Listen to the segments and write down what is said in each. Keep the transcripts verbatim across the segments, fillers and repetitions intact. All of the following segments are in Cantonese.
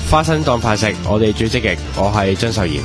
花生當飯食，我哋最積極。我係張秀賢。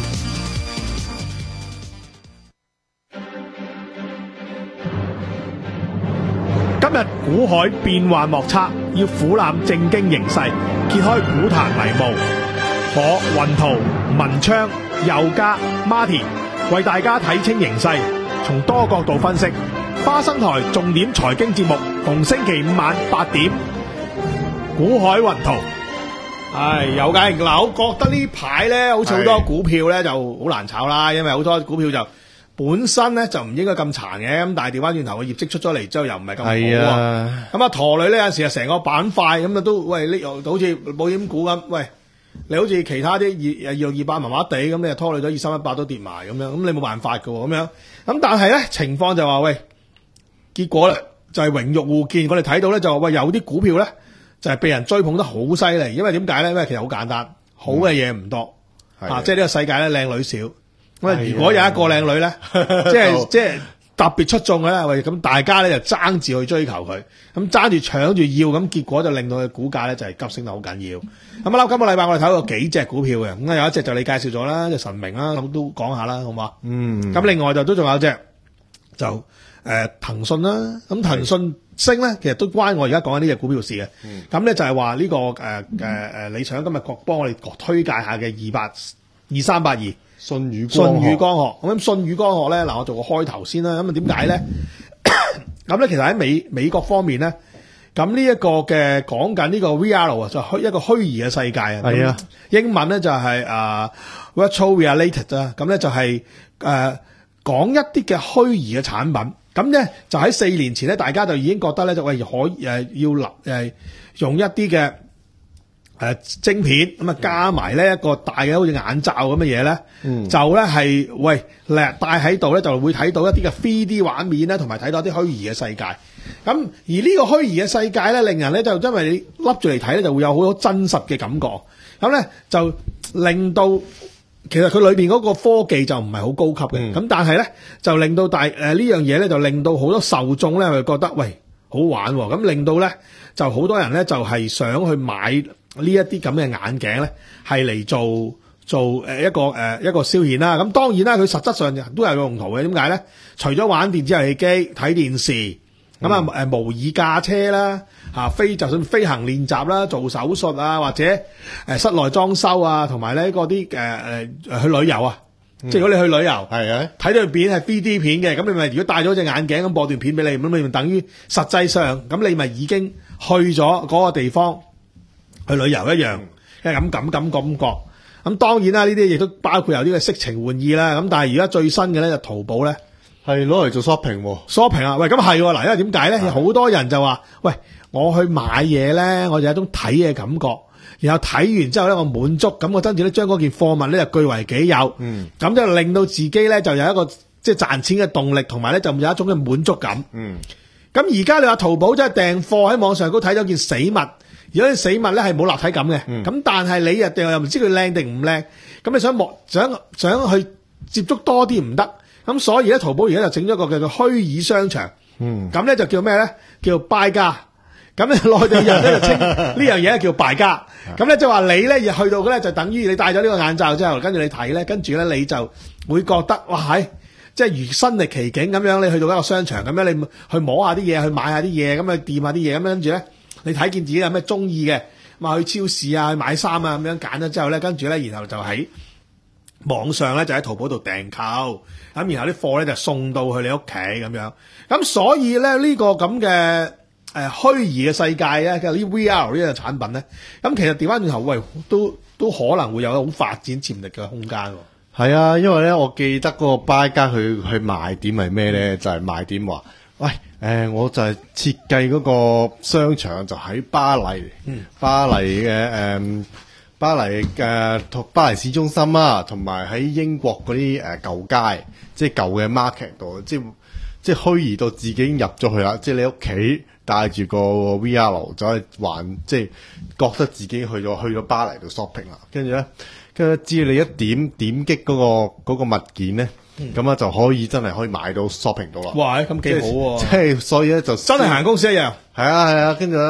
今日股海變幻莫測，要俯瞰正經形勢，揭開股壇迷霧。我雲圖、文昌、佑嘉、Martin 為大家睇清形勢，從多角度分析。花生台重點財經節目，逢星期五晚八點。股海雲圖。唉，有嘅嗱，我覺得呢排咧，好似好多股票咧就好難炒啦，因為好多股票就本身咧就唔應該咁殘嘅，咁但係調翻轉頭嘅業績出咗嚟之後又唔係咁好啊，咁啊陀累呢有陣時啊成個板塊咁啊都喂呢又好似保險股咁，喂你好似其他啲二二六二八麻麻地咁，你就拖累咗二三一八都跌埋咁樣，咁你冇辦法㗎喎咁樣，咁但係咧情況就話喂，結果咧就係榮辱互見，我哋睇到咧就話喂有啲股票咧。就係被人追捧得好犀利，因為點解咧？因為其實好簡單，好嘅嘢唔多，嗯、啊，即係呢個世界咧靚女少。咁如果有一個靚女咧，即係即係特別出眾嘅咧，喂，咁大家咧就爭住去追求佢，咁爭住搶住要，咁結果就令到佢股價咧就係急升得好緊要。咁啊，今個禮拜我哋睇到幾隻股票嘅，咁有一隻就你介紹咗啦，就神明啦，咁都講下啦，好嘛？嗯。咁另外就都仲有一隻就誒、呃、騰訊啦，咁騰訊。升咧，其實都關我而家講緊呢隻股票事嘅。咁咧、嗯、就係話呢個誒誒誒，理想今日各幫我哋推介下嘅二八二三八二舜宇舜宇光學。咁舜宇光學咧，嗱我做個開頭先啦。咁啊點解咧？咁咧其實喺美美國方面咧，咁呢一個嘅講緊呢個 V R 啊，就虛一個虛擬嘅世界啊。係啊，英文咧就係誒 Virtual Reality 啊。咁咧就係誒講一啲嘅虛擬嘅產品。咁咧就喺四年前咧，大家就已經覺得咧就喂可誒要立誒用一啲嘅誒晶片咁啊，加埋呢一個大嘅好似眼罩咁嘅嘢咧，嗯、就咧係喂咧戴喺度咧就會睇到一啲嘅 three D 畫面咧，同埋睇到一啲虛擬嘅世界。咁而呢個虛擬嘅世界咧，令人咧就因為你笠住嚟睇咧，就會有好多真實嘅感覺。咁咧就令到。其實佢裏邊嗰個科技就唔係好高級嘅，咁、嗯、但係咧就令到大誒、呃、呢樣嘢咧就令到好多受眾咧佢覺得喂好玩喎、哦，咁令到咧就好多人咧就係、是、想去買呢一啲咁嘅眼鏡咧，係嚟做做誒一個誒、呃、一個消遣啦。咁當然啦，佢實質上都有用途嘅。點解咧？除咗玩電子遊戲機、睇電視，咁啊誒模擬駕車啦。嚇飛就算飛行練習啦，做手術啊，或者誒室內裝修啊，同埋咧嗰啲誒誒去旅遊啊，嗯、即係如果你去旅遊，係啊，睇到片係 three D 片嘅，咁你咪如果戴咗隻眼鏡咁播段片俾你，咁你咪等於實際上咁你咪已經去咗嗰個地方去旅遊一樣，因為咁咁咁感覺。咁當然啦，呢啲亦都包括有啲嘅色情玩意啦。咁但係而家最新嘅咧就淘寶咧係攞嚟做 shopping 喎 shopping 啊，喂咁係嗱，因為點解咧？好多人就話喂。我去買嘢咧，我就有一種睇嘅感覺，然後睇完之後咧，我滿足，咁我跟住咧將嗰件貨物咧就據為己有，嗯，咁就令到自己咧就有一個即係賺錢嘅動力，同埋咧就有一種嘅滿足感，嗯。咁而家你話淘寶真係訂貨喺網上都睇到件死物，如果啲死物咧係冇立體感嘅，咁、嗯、但係你又訂又唔知佢靚定唔靚，咁你想莫想想去接觸多啲唔得，咁所以咧淘寶而家就整咗個叫做虛擬商場，嗯，咁咧就叫咩咧？叫敗家。咁咧內地人咧就稱呢樣嘢叫敗家，咁咧就話你咧去到嘅咧就等於你戴咗呢個眼罩之後，跟住你睇咧，跟住咧你就會覺得哇係，即係如身歷其境咁樣，你去到一個商場咁樣，你去摸下啲嘢，去買下啲嘢，咁去掂下啲嘢，咁跟住咧你睇見自己有咩中意嘅，咁啊去超市啊去買衫啊咁樣揀咗之後咧，跟住咧然後就喺網上咧就喺淘寶度訂購，咁然後啲貨咧就送到去你屋企咁樣，咁所以咧呢個咁嘅。誒虛擬嘅世界咧，其實呢 V R 呢個產品咧，咁其實調翻轉頭，喂，都都可能會有好發展潛力嘅空間喎。 係啊，因為咧，我記得嗰個 buy 家佢去賣點係咩咧？嗯、就係賣點話，喂，誒、呃，我就係設計嗰個商場就喺巴黎，嗯、巴黎嘅誒、呃，巴黎嘅、呃、巴黎市中心啊，同埋喺英國嗰啲誒舊街，即係舊嘅 market 度，即係即係虛擬到自己已經入咗去啦，即係你屋企。帶住個 V R 走去玩，即係覺得自己去咗去咗巴黎度 shopping 啦。跟住咧，跟住只要你一點點擊嗰個嗰個物件咧，咁啊就可以真係可以買到 shopping 到啦。 哇，咁幾好喎！ 即係所以咧就真係行公司一樣。 係啊係啊，跟住咧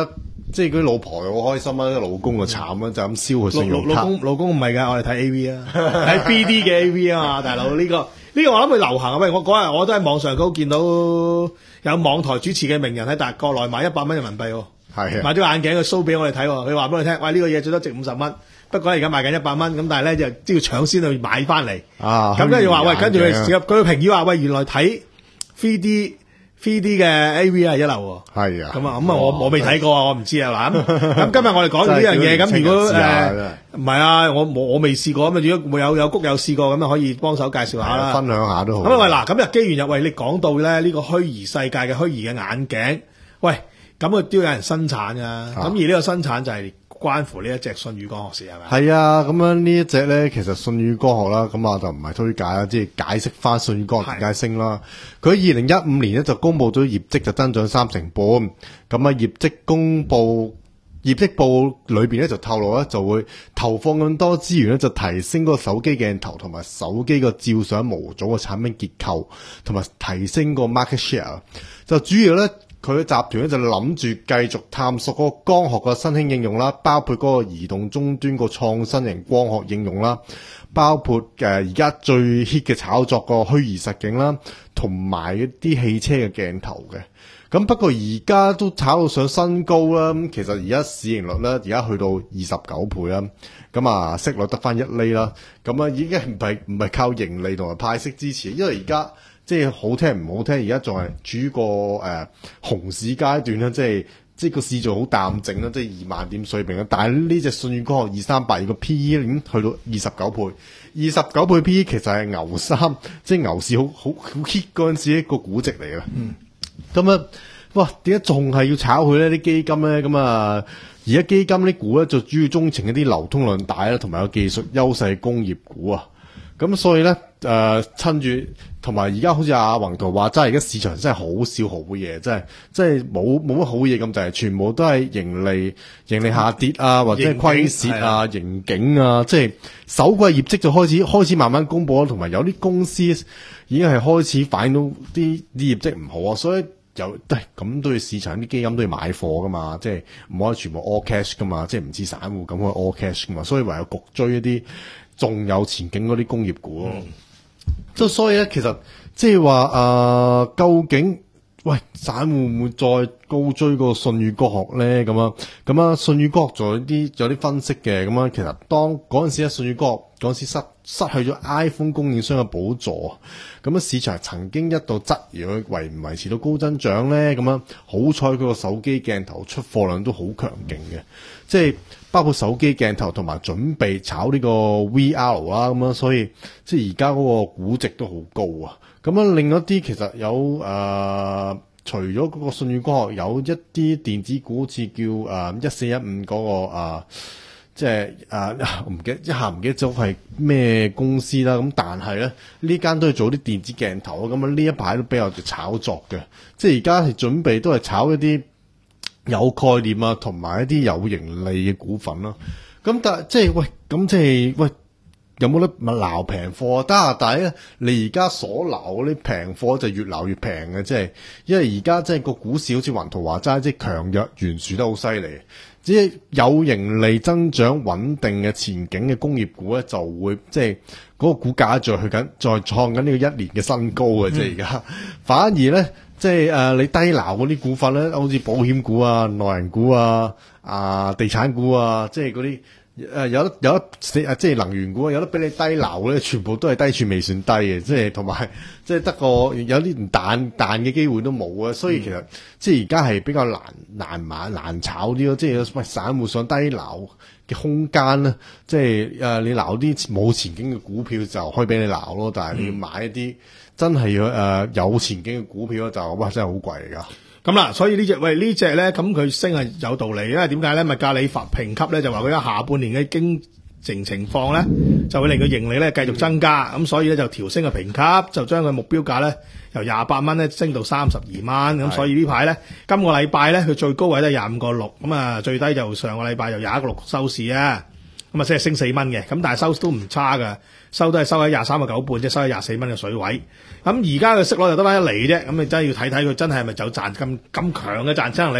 即係佢老婆又好開心啦，老公就慘啦，就咁燒佢信老用卡。 老公老公唔係㗎，我哋睇 A V 啊，睇 B D 嘅 A V 啊嘛，大佬呢、個呢、個我諗佢流行啊！喂，我嗰日我都喺網上高見到有網台主持嘅名人喺大國內買一百蚊人民幣喎， 係啊， 買咗眼鏡佢 show 俾我哋睇喎，佢話俾我哋聽，喂呢、個嘢最多值五十蚊，不過而家賣緊一百蚊，咁但係咧就都要搶先去買翻嚟。 啊， 咁跟住話喂，跟住佢佢佢個評語話喂，原來睇 three D three D 嘅 A V 係一流喎。 係啊， 咁啊，咁啊，我我未睇過啊，我唔知啊。嗱，咁咁今日我哋講完呢樣嘢，咁如果誒唔係啊，我我我未試過，咁啊，如果有有谷友試過，咁啊可以幫手介紹下啦， 分享下都好。 咁啊喂，嗱，咁日機緣入喂，你講到咧呢個虛擬世界嘅虛擬嘅眼鏡，喂，咁佢都有人生產㗎，咁、啊、而呢個生產就係關乎呢一隻舜宇光學事係咪？ 係啊，咁樣呢一隻咧，其實舜宇光學啦，咁啊就唔係推介啦，即係解釋翻舜宇光學點解升啦。佢喺二零一五年咧就公布咗業績就增長三成半，咁啊業績公布業績報裏邊咧就透露咧就會投放更多資源咧就提升嗰個手機鏡頭同埋手機個照相模組嘅產品結構，同埋提升個 market share。就主要咧。佢嘅集團咧就諗住繼續探索嗰個光學嘅新興應用啦，包括嗰個移動終端個創新型光學應用啦，包括誒而家最 hit 嘅炒作個虛擬實境啦，同埋一啲汽車嘅鏡頭嘅。咁不過而家都炒到上新高啦，咁其實而家市盈率咧而家去到二十九倍啦，咁啊息率得翻一厘啦，咁啊已經唔係唔係靠盈利同埋派息支持，因為而家。即係好聽唔好聽，而家仲係處於個誒、呃、熊市階段啦，即係即係個市場好淡靜啦，即係二萬點水平啦。但係呢隻舜宇光學二三八二個 P E 已經去到二十九倍，二十九倍 P E 其實係牛三，即係牛市好好好 hit 嗰陣時一個估值嚟嘅。嗯，咁啊，哇，點解仲係要炒佢呢啲基金咧？咁啊，而家基金啲股咧就主要鍾情一啲流通量大啦，同埋有技術優勢工業股啊。咁所以咧，誒、呃、趁住同埋而家好似阿宏圖話齋，而家市場真係好少好嘢，真係真係冇冇乜好嘢咁，就係全部都係盈利盈利下跌啊，或者係虧蝕啊、盈警啊，即係首季業績就開始開始慢慢公佈啦，同埋有啲公司已經係開始反映到啲啲業績唔好啊，所以有都係咁都要市場啲基金都要買貨噶嘛，即係唔可以全部 all cash 噶嘛，即係唔似散戶咁可以 all cash 噶嘛，所以唯有焗追一啲仲有前景嗰啲工業股咯，即係、嗯、所以咧，其實即係話誒，究竟喂散戶會唔會再高追個舜宇光學咧？咁啊，咁啊，舜宇光學做啲有啲分析嘅，咁啊，其實當嗰陣時咧，舜宇光學嗰陣時失失去咗 iPhone 供應商嘅寶座，咁啊，市場曾經一度質疑佢維唔維持到高增長咧？咁啊，好彩佢個手機鏡頭出貨量都好強勁嘅，即係。包括手機鏡頭同埋準備炒呢個 V R 啦，咁樣，所以即係而家嗰個估值都好高啊！咁樣另一啲其實有誒、呃，除咗嗰個舜宇光學，有一啲電子股好似叫誒一四一五嗰個誒，即係誒我唔記得一下唔記得咗係咩公司啦。咁但係咧呢間都係做啲電子鏡頭，咁啊呢一排都比較炒作嘅，即係而家係準備都係炒一啲。有概念啊，同埋一啲有盈利嘅股份啦。咁但係即係喂，咁即係喂，有冇得咪撈平貨啊？得啊，但係咧，你而家所撈嗰啲平貨就越撈越平嘅，即係因為而家即係個股市好似雲圖話齋，即係強弱懸殊得好犀利。只係有盈利增長穩定嘅前景嘅工業股咧，就會即係嗰個股價再去緊，再創緊呢個一年嘅新高嘅。即係而家反而咧。即係誒、呃，你低撈嗰啲股份咧，好似保險股啊、內銀股啊、啊地產股啊，即係嗰啲誒有得有得即係能源股啊，有得俾你低撈咧，全部都係低處未算低嘅，即係同埋即係得個有啲唔彈彈嘅機會都冇啊，所以其實、嗯、即係而家係比較難難買難炒啲咯，即係喂散戶想低撈嘅空間咧，即係誒、呃、你撈啲冇前景嘅股票就可以俾你撈咯，但係你要買一啲。嗯真係要誒有前景嘅股票就哇真係好貴嚟㗎。 咁啦，所以呢隻喂呢隻咧，咁佢升係有道理，因為點解咧？物價理法評級咧就話佢喺下半年嘅經營情況咧，就會令佢盈利咧繼續增加，咁、嗯、所以咧就調升個評級，就將佢目標價咧由廿八蚊咧升到三十二蚊，咁所以呢排咧今個禮拜咧佢最高位都係廿五個六，咁啊最低就上個禮拜就廿一個六收市啊。咁啊，即係升四蚊嘅，咁但係收都唔差噶，收都係收喺廿三個九半，即係收喺廿四蚊嘅水位。咁而家嘅息率就得翻一厘啫，咁你真係要睇睇佢真係咪就賺咁咁強嘅賺錢能力啦。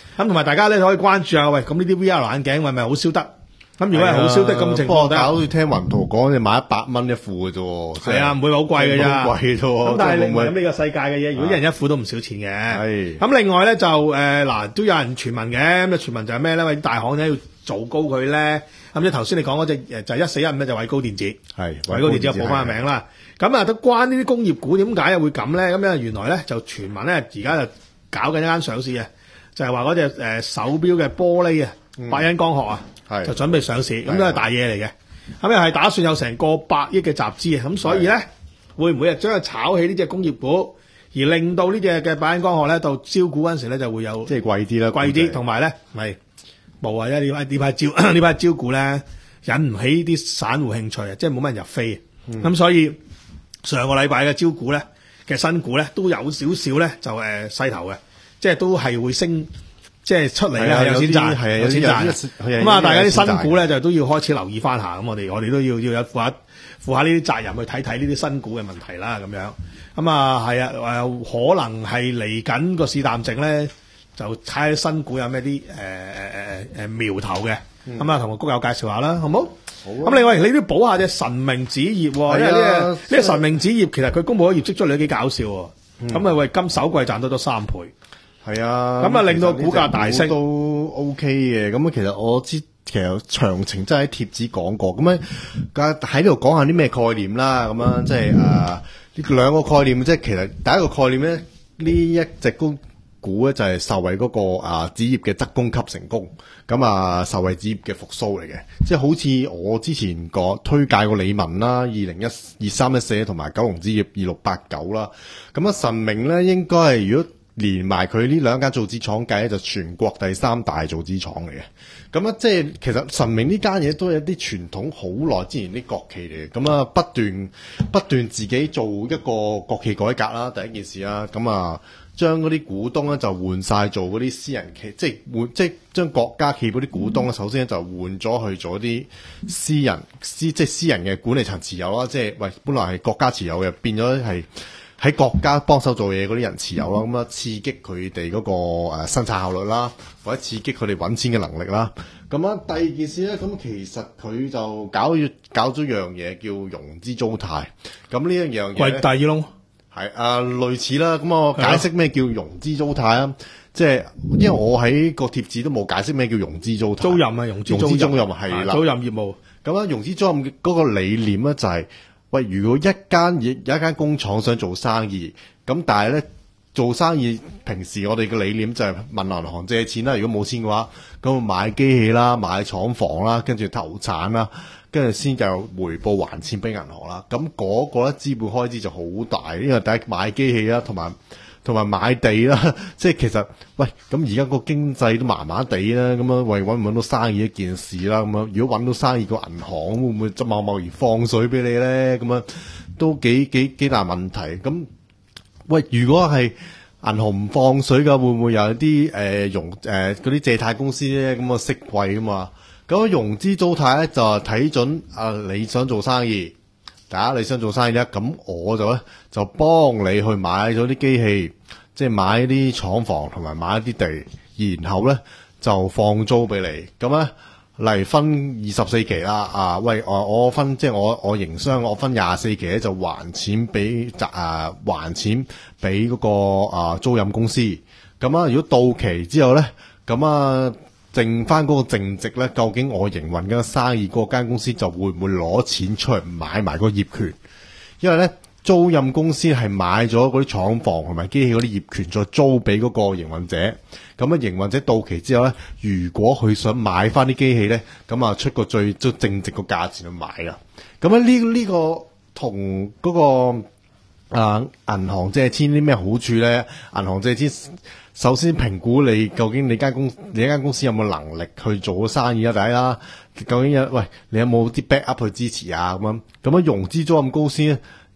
咁同埋大家咧可以關注下，喂，咁呢啲 V R 眼鏡係咪好燒得？咁如果係好燒得咁情況， 不過但係好似聽雲圖講，你買一百蚊一副嘅啫喎。 係啊，唔會好貴嘅咋。 好貴啫喎。 咁但係另外會唔會咁呢個世界嘅嘢，如果一人一副都唔少錢嘅。 係。 咁另外咧就誒嗱，都有人傳聞嘅，咁啊傳聞就係咩咧？喂，大行咧要做高佢咧。咁即係頭先你講嗰隻誒就係一四一五咧，就偉高電子。係。偉高電子又報翻個名啦。咁啊都關呢啲工業股點解會咁咧？咁因為原來咧就傳聞咧而家就搞緊一間上市嘅，就係話嗰隻誒手錶嘅玻璃啊，百恩光學啊。係就準備上市，咁都係大嘢嚟嘅。咁又係打算有成個百億嘅集資啊！咁所以咧，會唔會啊將佢炒起呢隻工業股，而令到呢隻嘅百恩光學咧到招股嗰陣時咧就會有即係貴啲啦， 貴啲，同埋咧係冇啊！因為呢排呢排招呢排招股咧引唔起啲散戶興趣啊，即係冇乜人入飛。咁、嗯、所以上個禮拜嘅招股咧嘅新股咧都有少少咧就誒勢頭嘅，即係都係會升。即係出嚟咧係有錢賺，係有錢賺。咁啊，大家啲新股咧就都要開始留意翻下。咁我哋我哋都要要有負下負下呢啲責任去睇睇呢啲新股嘅問題啦。咁樣咁啊係啊，誒可能係嚟緊個市淡靜咧，就睇下新股有咩啲誒誒誒誒苗頭嘅。咁啊，同個谷友介紹下啦，好唔好？好。咁另外你都要補下隻神明紙業喎，因為呢個呢個神明紙業其實佢公佈咗業績出嚟都幾搞笑喎。咁啊，喂，今首季賺到咗三倍。 係啊， 咁啊令到股價大升都 OK 嘅。咁其實我知其實詳情真係喺貼紙講過。咁咧，喺呢度講下啲咩概念啦。咁樣即係誒呢兩個概念，即係其實第一個概念咧，呢一隻股股咧就係受惠嗰個啊紙業嘅側供給成功，咁啊受惠紙業嘅復甦嚟嘅。即係好似我之前個推介過理文啦，二零一二三一四同埋九龍紙業二六八九啦。咁啊神明咧應該係如果連埋佢呢兩間造紙廠計咧，就全國第三大造紙廠嚟嘅。咁啊，即係其實神明呢間嘢都有啲傳統，好耐之前啲國企嚟嘅。咁啊，不斷不斷自己做一個國企改革啦，第一件事啦。咁啊，將嗰啲股東咧就換晒做嗰啲私人企，即係換即係將國家企嗰啲股東咧，首先就換咗去做啲私人私即係私人嘅管理層持有啦。即係喂，本來係國家持有嘅，變咗係喺國家幫手做嘢嗰啲人持有啦，咁啊刺激佢哋嗰個誒生產效率啦，或者刺激佢哋揾錢嘅能力啦。咁啊，第二件事咧，咁其實佢就搞咗搞咗樣嘢叫融資租貸。咁呢一樣嘢貴大耳窿係啊，類似啦。咁我解釋咩叫融資租貸啊？即係因為我喺個貼紙都冇解釋咩叫融資租貸。 租賃啊，融資租賃係啦， 租賃業務。 咁啊，融資租賃嗰個理念咧就係、是。喂，如果一間嘢有一間工廠想做生意，咁但係咧做生意，平時我哋嘅理念就係問銀行借錢啦。如果冇錢嘅話，咁買機器啦、買廠房啦，跟住投產啦，跟住先就回報還錢俾銀行啦。咁嗰個咧資本開支就好大，因為第一買機器啦，同埋同埋買地啦。即係其實喂，咁而家個經濟都麻麻地啦，咁樣為揾唔揾到生意一件事啦。咁樣如果揾到生意，個銀行會唔會就貿貿然放水俾你咧？咁樣都幾幾幾大問題。咁喂，如果係銀行唔放水嘅，會唔會有啲誒融誒嗰啲借貸公司咧？咁啊息貴啊嘛。咁融資租貸咧就睇準啊你想做生意。大家你想做生意咧，咁我就咧就幫你去買咗啲機器，即係買啲廠房同埋買一啲地，然後咧就放租俾你。咁咧嚟分二十四期啦。啊，喂，我我分即係我我營商，我分廿四期咧就還錢俾集啊還錢俾嗰個啊租賃公司。咁啊，如果到期之後咧，咁啊。剩翻嗰個淨值咧，究竟我營運嘅生意嗰間公司就會唔會攞錢出嚟買埋個業權？因為咧租賃公司係買咗嗰啲廠房同埋機器嗰啲業權，再租俾嗰個營運者。咁啊，營運者到期之後咧，如果佢想買翻啲機器咧，咁啊出個最最淨值個價錢去買啊。咁啊呢呢個同嗰個啊銀行借錢啲咩好處咧？銀行借錢。首先評估你究竟你間公你一間公司有冇能力去做生意啊？第一啦，究竟有喂你有冇啲 backup 去支持啊？咁樣咁樣融資租賃公司咧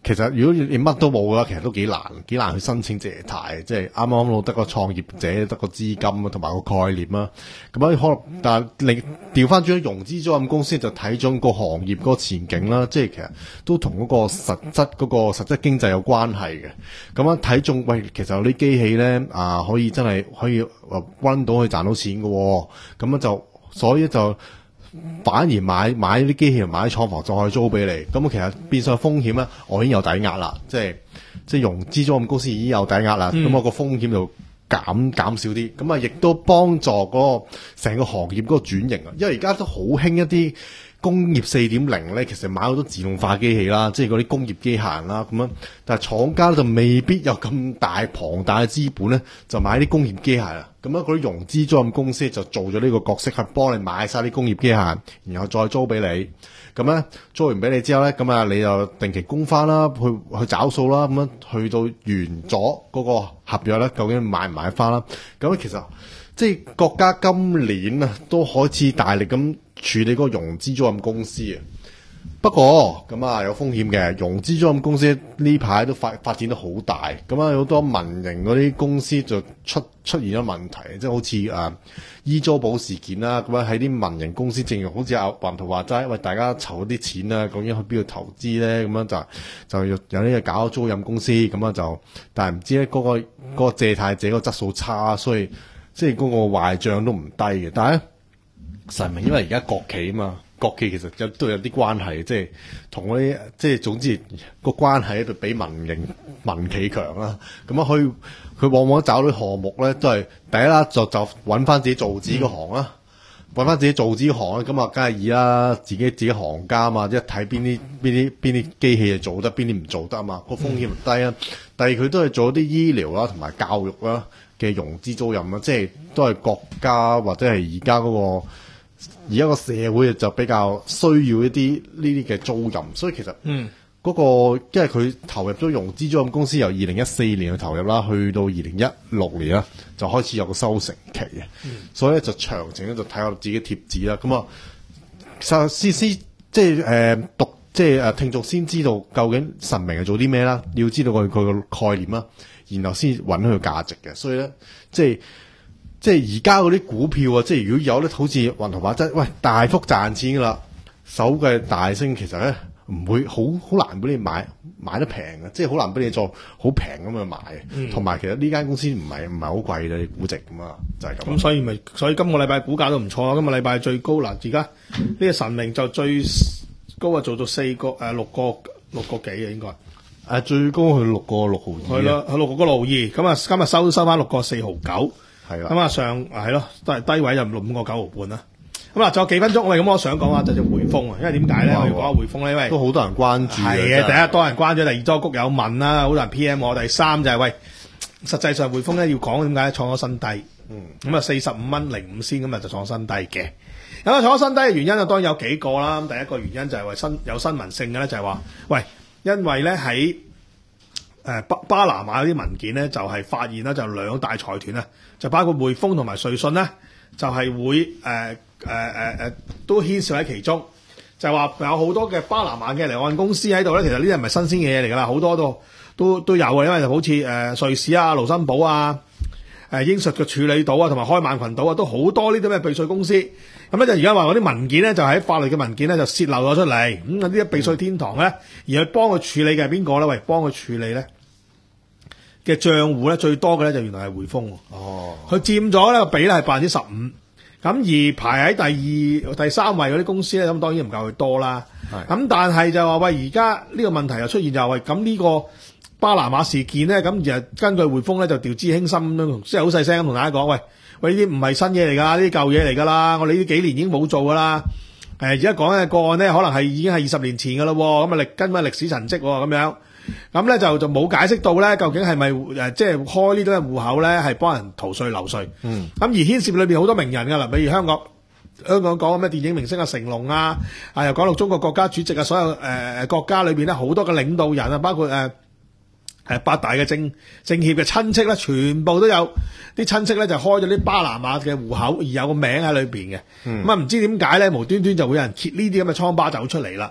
其實如果你乜都冇嘅話，其實都幾難，幾難去申請借貸。即係啱啱攞得個創業者得個資金啊，同埋個概念啦。咁啊，可能但係你調翻轉融資租賃公司就睇咗個行業嗰個前景啦。即係其實都同嗰個實質嗰個實質經濟有關係嘅。咁樣睇中，喂，其實有啲機器咧啊，可以真係可以溫到去賺到錢嘅、哦。咁樣就所以就。反而買買啲機器買啲廠房再可以租俾你，咁其實變相風險咧，我已經有抵押啦，即係即係融資租賃公司已經有抵押啦，咁、嗯、我個風險就減減少啲，咁啊亦都幫助嗰個成個行業嗰個轉型啊，因為而家都好興一啲工業四點零咧，其實買好多自動化機器啦，即係嗰啲工業機械人啦咁樣，但係廠家就未必有咁大龐大嘅資本咧，就買啲工業機械啦。咁樣嗰啲融資租賃公司就做咗呢個角色，係幫你買晒啲工業機械，然後再租俾你。咁咧租完俾你之後咧，咁啊你就定期供翻啦，去去找數啦。咁樣去到完咗嗰個合約咧，究竟買唔買翻啦？咁其實即係國家今年啊都開始大力咁處理嗰個融資租賃公司啊。不過咁啊有風險嘅，融資租賃公司呢排都發發展得好大，咁啊有好多民營嗰啲公司就出出現咗問題，即係好似啊醫租寶事件啦，咁啊喺啲民營公司，正如好似阿雲圖話齋，喂大家籌啲錢啦，究竟去邊度投資咧？咁樣就就有有呢個搞租賃公司，咁啊就但係唔知咧嗰、嗰個嗰、嗰個借貸者個質素差，所以即係嗰個壞賬都唔低嘅。但係咧實名因為而家國企啊嘛。國企其實有都有啲關係，即係同嗰啲即係總之個關係喺度比民營民企強啦。咁啊，佢佢往往找到項目咧，都係第一啦，就就揾翻自己做自己個行啦，揾翻自己做自己行咧，咁啊，梗係以啦，自己自己行家啊嘛，一睇邊啲邊啲邊啲機器係做得，邊啲唔做得啊嘛，個風險唔低啊。第二佢都係做啲醫療啦，同埋教育啦嘅融資租賃啦，即係都係國家或者係而家嗰個。而家個社會就比較需要一啲呢啲嘅租賃，所以其實嗯嗰、嗰個因為佢投入咗融資租賃公司由二零一四年去投入啦，去到二零一六年啦就開始有個收成期嘅、嗯，所以咧就詳情咧就睇下自己貼紙啦。咁啊，先先即係誒讀即係誒聽眾先知道究竟神明係做啲咩啦，要知道佢佢個概念啦，然後先揾佢價值嘅。所以咧即係。即係而家嗰啲股票啊，即係如果有咧，好似雲圖話齋，喂大幅賺錢噶啦，手嘅大升其實咧唔會好好難俾你買買得平嘅，即係好難俾你做好平咁去買嘅。同、嗯、埋其實呢間公司唔係唔係好貴嘅估值咁啊，就係、是、咁。咁所以咪所以今個禮拜股價都唔錯啦。今個禮拜最高嗱，而家呢個神明就最高啊，做到四個誒六個六個幾啊應該。誒最高去六個六毫二。係咯，去六個六毫二。咁啊，今日收收翻六個四毫九。係啦，咁啊上係咯，都係低位就五個九毫半啦。咁啊，仲有幾分鐘，喂，咁我想講下就隻匯豐啊，因為點解咧？我要講下匯豐咧，因為都好多人關注。係啊，第一多人關注，第二多谷有問啦，好多人 P M 我。第三就係、是、喂，實際上匯豐咧要講點解創咗新低。嗯。咁啊，四十五蚊零五仙咁啊就創新低嘅。咁啊，創咗新低嘅原因啊，當然有幾個啦。咁第一個原因就係話新有新聞性嘅咧，就係話喂，因為咧喺誒巴巴拿馬嗰啲文件咧，就係、是、發現啦，就兩大財團啊，就包括匯豐同埋瑞信咧，就係、是、會誒誒誒誒都牽涉喺其中，就係、是、話有好多嘅巴拿馬嘅離岸公司喺度咧。其實呢啲唔係新鮮嘅嘢嚟㗎啦，好多都都都有嘅，因為就好似誒、呃、瑞士啊、盧森堡啊、誒、呃、英屬嘅處理島啊，同埋開曼群島啊，都好多呢啲咩避稅公司。咁咧就而家話嗰啲文件咧，就喺法律嘅文件咧就泄漏咗出嚟。咁啊呢啲避稅天堂咧，而去幫佢處理嘅係邊個咧？喂，幫佢處理咧嘅賬戶咧最多嘅咧就原來係匯豐。哦，佢佔咗咧個比例係百分之十五。咁而排喺第二、第三位嗰啲公司咧，咁當然唔夠佢多啦。咁但係就話喂，而家呢個問題又出現就係喂，咁呢個巴拿馬事件咧，咁而根據匯豐咧就調資輕心咁樣，即係好細聲咁同大家講，喂喂呢啲唔係新嘢嚟㗎，呢啲舊嘢嚟㗎啦，我哋呢幾年已經冇做㗎啦。誒而家講嘅個案咧，可能係已經係二十年前㗎啦，咁啊歷跟翻歷史陳跡咁樣。咁咧就就冇解釋到咧，究竟係咪誒即係開呢啲嘅戶口咧，係幫人逃稅漏稅？嗯，咁而牽涉裏邊好多名人㗎啦，比如香港香港講咩電影明星啊成龍啊，啊又講到中國國家主席啊，所有誒誒、呃、國家裏邊咧好多嘅領導人啊，包括誒誒、呃、八大嘅政政協嘅親戚咧，全部都有啲親戚咧就開咗啲巴拿馬嘅戶口，而有個名喺裏邊嘅。咁啊唔知點解咧，無端端就會有人揭呢啲咁嘅瘡疤走出嚟啦。咁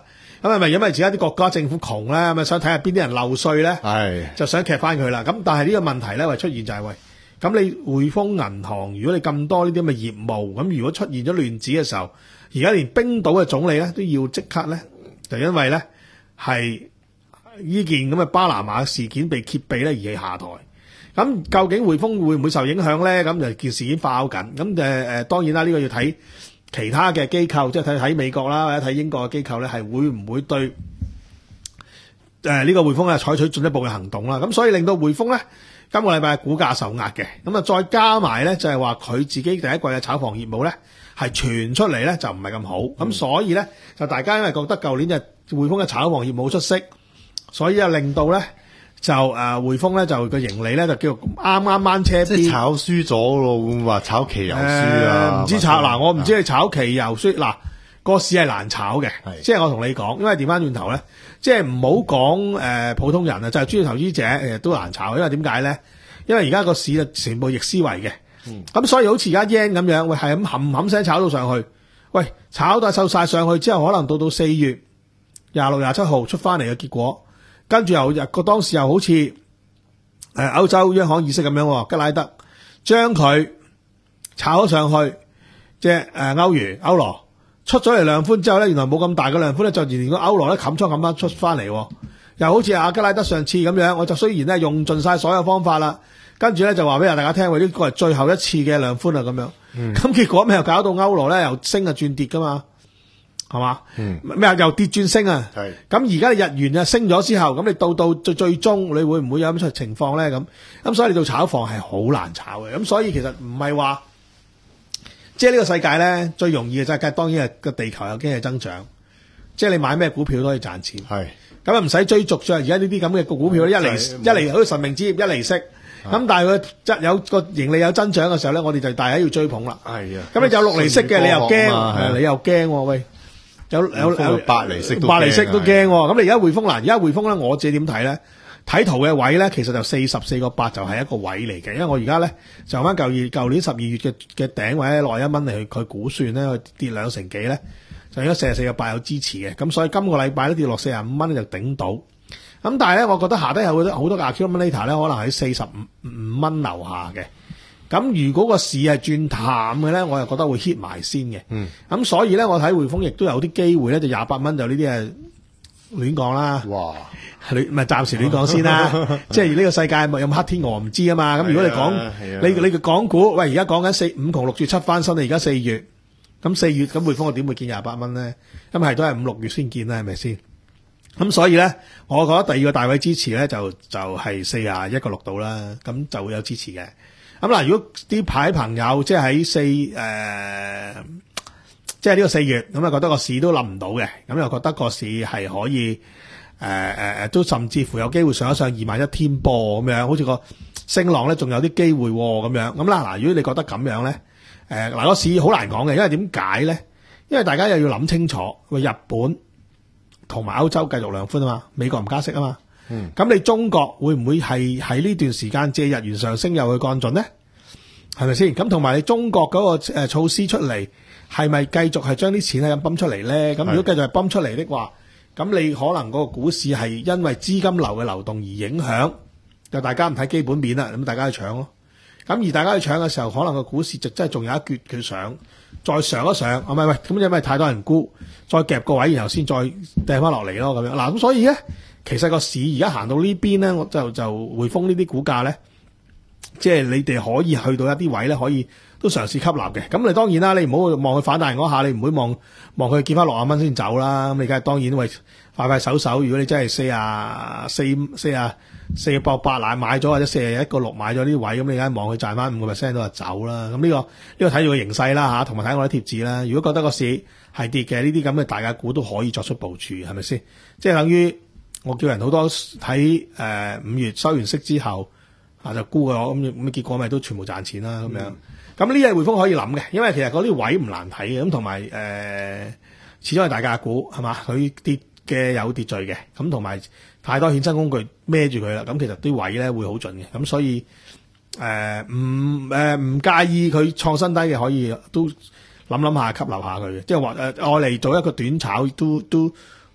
咁係咪因為而家啲國家政府窮咧，咁啊想睇下邊啲人漏稅咧， 係就想劇翻佢啦。咁但係呢個問題咧，會出現就係、喂，咁你匯豐銀行，如果你咁多呢啲咁嘅業務，咁如果出現咗亂子嘅時候，而家連冰島嘅總理咧都要即刻咧，就因為咧係呢件咁嘅巴拿馬事件被揭秘咧而係下台。咁究竟匯豐會唔會受影響咧？咁就件事件發酵緊。咁誒誒，當然啦，呢、呢個要睇其他嘅機構，即係睇睇美國啦，或者睇英國嘅機構咧，係會唔會對誒呢、呃呢個匯豐咧採取進一步嘅行動啦？咁所以令到匯豐咧今個禮拜股價受壓嘅。咁啊，再加埋咧就係話佢自己第一季嘅炒房業務咧係傳出嚟咧就唔係咁好。咁、嗯、所以咧就大家因為覺得舊年就匯豐嘅炒房業務出色，所以啊令到咧。就誒、呃、匯豐咧就個盈利咧就叫做啱啱掹車邊， 即係炒輸咗咯，會唔會話炒期油輸啊？ 唔、呃、知炒嗱，我唔知你炒期油輸嗱個市係難炒嘅，即係我同你講，因為調翻轉頭咧，即係唔好講誒普通人啊，就係、是、專業投資者誒都難炒，因為點解咧？因為而家個市啊全部逆思維嘅，咁、嗯、所以好似而家 yen 咁樣，喂係咁冚冚聲炒到上去，喂炒到收晒上去之後，可能到到四月廿六、廿七號出翻嚟嘅結果。跟住又個當時又好似誒歐洲央行議息咁樣，吉拉德將佢炒咗上去，即係誒歐元歐羅出咗嚟量寬之後咧，原來冇咁大嘅量寬咧，就連個歐羅咧冚倉冚翻出翻嚟，又好似阿吉拉德上次咁樣，我就雖然咧用盡晒所有方法啦，跟住咧就話俾大家聽，喂呢個係最後一次嘅量寬啊咁樣，咁、嗯、結果咩又搞到歐羅咧又升啊轉跌噶嘛。係嘛？咩啊？又跌轉升啊！係咁而家你日元啊升咗之後，咁你到到最最終，你會唔會有咁出情況咧？咁咁所以你做炒房係好難炒嘅。咁所以其實唔係話，即係呢個世界咧最容易嘅就係當然係個地球有經濟增長，即係你買咩股票都可以賺錢。係咁啊，唔使追逐咗。而家呢啲咁嘅股票，一嚟一嚟好似神明之業一嚟息，咁但係佢有個盈利有增長嘅時候咧，我哋就大家要追捧啦。係啊，咁你有六厘息嘅，你又驚，你又驚喂。有有有八厘息都八厘息都驚喎，咁你而家匯豐嗱，而家匯豐咧，我自己點睇咧？睇圖嘅位咧，其實就四十四個八就係一個位嚟嘅，因為我而家咧就翻舊月舊年十二月嘅嘅頂位咧落一蚊嚟去佢估算咧，佢跌兩成幾咧，就應該四十四個八有支持嘅，咁所以今個禮拜都跌落四十五蚊就頂到，咁但係咧，我覺得下低有好多好多 accumulator 咧，可能喺四十五五蚊樓下嘅。咁如果個市係轉淡嘅咧，我又覺得會 hit 埋先嘅。嗯，咁所以咧，我睇匯豐亦都有啲機會咧，就廿八蚊就呢啲係亂講啦。哇！亂咪暫時亂講先啦。即係呢個世界有冇黑天鵝唔知啊嘛。咁如果你講、啊啊、你你嘅港股，喂而家講緊四五窮六絕七翻身，你而家四月，咁四月咁匯豐我點會見廿八蚊咧？咁係都係五六月先見啦，係咪先？咁所以咧，我覺得第二個大位支持咧就就係四廿一個六度啦，咁就會有支持嘅。咁嗱，如果啲牌朋友即係喺四誒，即係呢個四月，咁啊覺得個市都冧唔到嘅，咁又覺得個市係可以誒誒誒，都甚至乎有機會上一上二萬一天波咁樣，好似個升浪咧，仲有啲機會咁樣。咁啦，嗱，如果你覺得咁樣咧，誒、呃、嗱個市好難講嘅，因為點解咧？因為大家又要諗清楚，喂，日本同埋歐洲繼續量寬啊嘛，美國唔加息啊嘛。嗯，咁你中國會唔會係喺呢段時間借日元上升又去降準咧？係咪先？咁同埋你中國嗰個誒措施出嚟，係咪繼續係將啲錢係咁泵出嚟咧？咁如果繼續係泵出嚟的話，咁你可能嗰個股市係因為資金流嘅流動而影響，就大家唔睇基本面啦，咁大家去搶咯。咁而大家去搶嘅時候，可能個股市就真係仲有一撅佢上，再上一上，係咪喂？咁因為太多人沽，再夾個位，然後先再掟翻落嚟咯，咁樣嗱。咁所以咧。其實個市而家行到呢邊咧，我就就匯豐呢啲股價咧，即係你哋可以去到一啲位咧，可以都嘗試吸納嘅。咁你當然啦，你唔好望佢反彈嗰下，你唔會望望佢見翻六十蚊先走啦。咁你梗係當然喂快快手手。如果你真係四啊四四啊四百八買買咗，或者四十一個六買咗呢啲位，咁你梗係望佢賺翻五個 percent 都係走啦。咁呢、呢個呢、呢個睇住個形勢啦吓，同埋睇我啲貼紙啦。如果覺得個市係跌嘅，呢啲咁嘅大價股都可以作出部署，係咪先？即係等於。我叫人好多喺誒五月收完息之後啊就沽嘅，咁咁結果咪都全部賺錢啦咁樣。咁呢啲匯豐可以諗嘅，因為其實嗰啲位唔難睇嘅，咁同埋誒始終係大價股係嘛，佢跌嘅有秩序嘅，咁同埋太多衍生工具孭住佢啦，咁其實啲位咧會好準嘅，咁所以誒唔誒唔介意佢創新低嘅，可以都諗諗下吸納下佢嘅，即係話誒我嚟做一個短炒都都。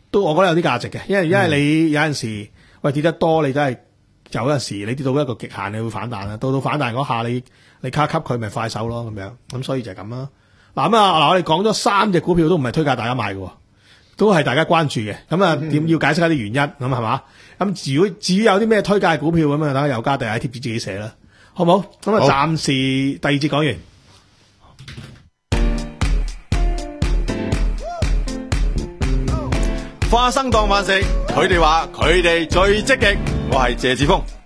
都我覺得有啲價值嘅，因為因為你有陣時喂跌得多，你真係有陣時你跌到一個極限，你會反彈啦。到到反彈嗰下，你你卡吸佢咪快手咯咁樣。咁所以就係咁啦。嗱咁啊嗱，我哋講咗三隻股票都唔係推介大家買嘅，都係大家關注嘅。咁啊點要解釋下啲原因咁係嘛？咁如果至於有啲咩推介股票咁啊，等下有家地喺貼紙自己寫啦，好唔好？咁啊暫時第二節講完。 花生當飯食，佢哋話佢哋最積極，我係謝志峰。